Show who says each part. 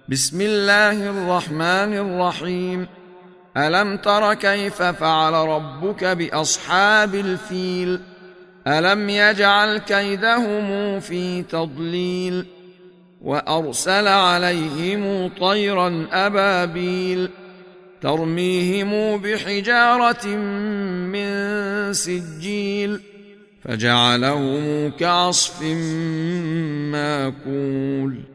Speaker 1: بسم الله الرحمن الرحيم. ألم تر كيف فعل ربك بأصحاب الفيل؟ ألم يجعل كيدهم في تضليل وأرسل عليهم طيرا أبابيل ترميهم بحجارة من سجيل فجعلهم كعصف ماكول.